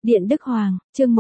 Điện Đức Hoàng, chương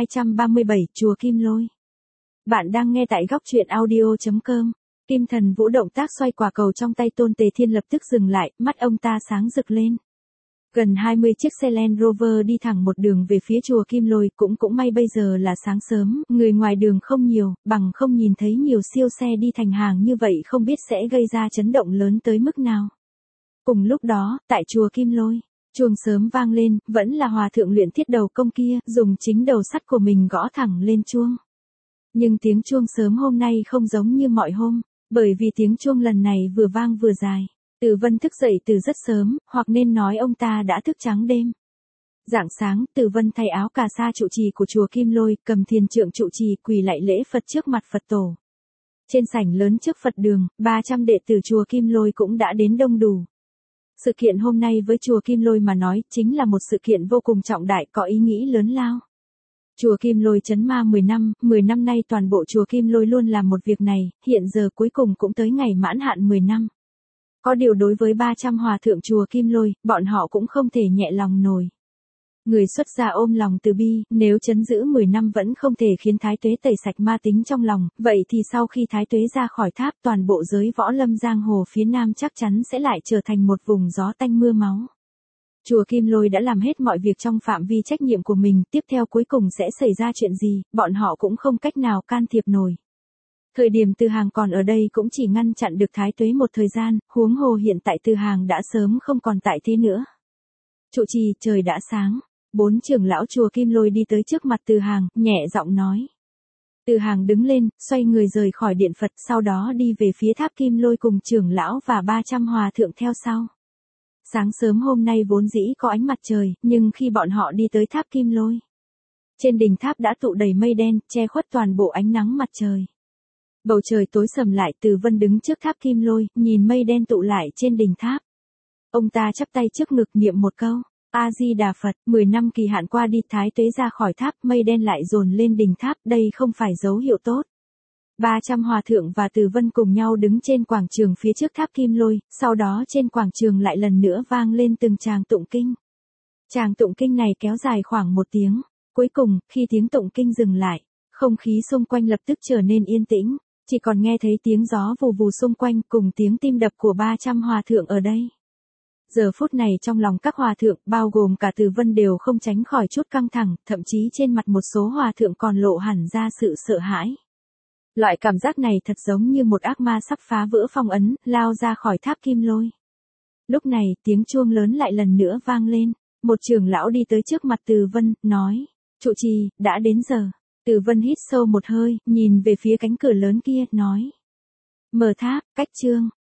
1237, Chùa Kim Lôi. Bạn đang nghe tại góc truyện audio.com. Kim Thần Vũ động tác xoay quả cầu trong tay Tôn Tề Thiên lập tức dừng lại, mắt ông ta sáng rực lên. Gần 20 chiếc xe Land Rover đi thẳng một đường về phía chùa Kim Lôi, cũng may bây giờ là sáng sớm, người ngoài đường không nhiều, bằng không nhìn thấy nhiều siêu xe đi thành hàng như vậy không biết sẽ gây ra chấn động lớn tới mức nào. Cùng lúc đó, tại chùa Kim Lôi, chuông sớm vang lên, vẫn là hòa thượng luyện thiết đầu công kia, dùng chính đầu sắt của mình gõ thẳng lên chuông. Nhưng tiếng chuông sớm hôm nay không giống như mọi hôm, bởi vì tiếng chuông lần này vừa vang vừa dài. Từ Vân thức dậy từ rất sớm, hoặc nên nói ông ta đã thức trắng đêm. Rạng sáng, Từ Vân thay áo cà sa trụ trì của chùa Kim Lôi, cầm thiền trượng trụ trì quỳ lạy lễ Phật trước mặt Phật tổ. Trên sảnh lớn trước Phật đường, 300 đệ tử chùa Kim Lôi cũng đã đến đông đủ. Sự kiện hôm nay với chùa Kim Lôi mà nói, chính là một sự kiện vô cùng trọng đại, có ý nghĩ lớn lao. Chùa Kim Lôi trấn ma 10 năm nay toàn bộ chùa Kim Lôi luôn làm một việc này, hiện giờ cuối cùng cũng tới ngày mãn hạn 10 năm. Có điều đối với 300 hòa thượng chùa Kim Lôi, bọn họ cũng không thể nhẹ lòng nổi. Người xuất gia ôm lòng từ bi, nếu trấn giữ 10 năm vẫn không thể khiến Thái Tuế tẩy sạch ma tính trong lòng, vậy thì sau khi Thái Tuế ra khỏi tháp, toàn bộ giới võ lâm giang hồ phía Nam chắc chắn sẽ lại trở thành một vùng gió tanh mưa máu. Chùa Kim Lôi đã làm hết mọi việc trong phạm vi trách nhiệm của mình, tiếp theo cuối cùng sẽ xảy ra chuyện gì, bọn họ cũng không cách nào can thiệp nổi. Thời điểm Từ Hàng còn ở đây cũng chỉ ngăn chặn được Thái Tuế một thời gian, huống hồ hiện tại Từ Hàng đã sớm không còn tại thế nữa. Trụ trì, trời đã sáng. 4 trưởng lão chùa Kim Lôi đi tới trước mặt Từ Hàng, nhẹ giọng nói. Từ Hàng đứng lên, xoay người rời khỏi điện Phật, sau đó đi về phía tháp Kim Lôi cùng trưởng lão và 300 hòa thượng theo sau. Sáng sớm hôm nay vốn dĩ có ánh mặt trời, nhưng khi bọn họ đi tới tháp Kim Lôi, trên đỉnh tháp đã tụ đầy mây đen, che khuất toàn bộ ánh nắng mặt trời. Bầu trời tối sầm lại, Từ Vân đứng trước tháp Kim Lôi, nhìn mây đen tụ lại trên đỉnh tháp. Ông ta chắp tay trước ngực niệm một câu. A-di-đà Phật, 10 năm kỳ hạn qua đi, Thái Tuế ra khỏi tháp, mây đen lại dồn lên đỉnh tháp, đây không phải dấu hiệu tốt. 300 hòa thượng và Từ Vân cùng nhau đứng trên quảng trường phía trước tháp Kim Lôi, sau đó trên quảng trường lại lần nữa vang lên từng tràng tụng kinh. Tràng tụng kinh này kéo dài khoảng 1 tiếng, cuối cùng, khi tiếng tụng kinh dừng lại, không khí xung quanh lập tức trở nên yên tĩnh, chỉ còn nghe thấy tiếng gió vù vù xung quanh cùng tiếng tim đập của 300 hòa thượng ở đây. Giờ phút này trong lòng các hòa thượng, bao gồm cả Từ Vân đều không tránh khỏi chút căng thẳng, thậm chí trên mặt một số hòa thượng còn lộ hẳn ra sự sợ hãi. Loại cảm giác này thật giống như một ác ma sắp phá vỡ phong ấn, lao ra khỏi tháp Kim Lôi. Lúc này, tiếng chuông lớn lại lần nữa vang lên, một trưởng lão đi tới trước mặt Từ Vân, nói, trụ trì, đã đến giờ. Từ Vân hít sâu một hơi, nhìn về phía cánh cửa lớn kia, nói. Mở tháp, cách chương.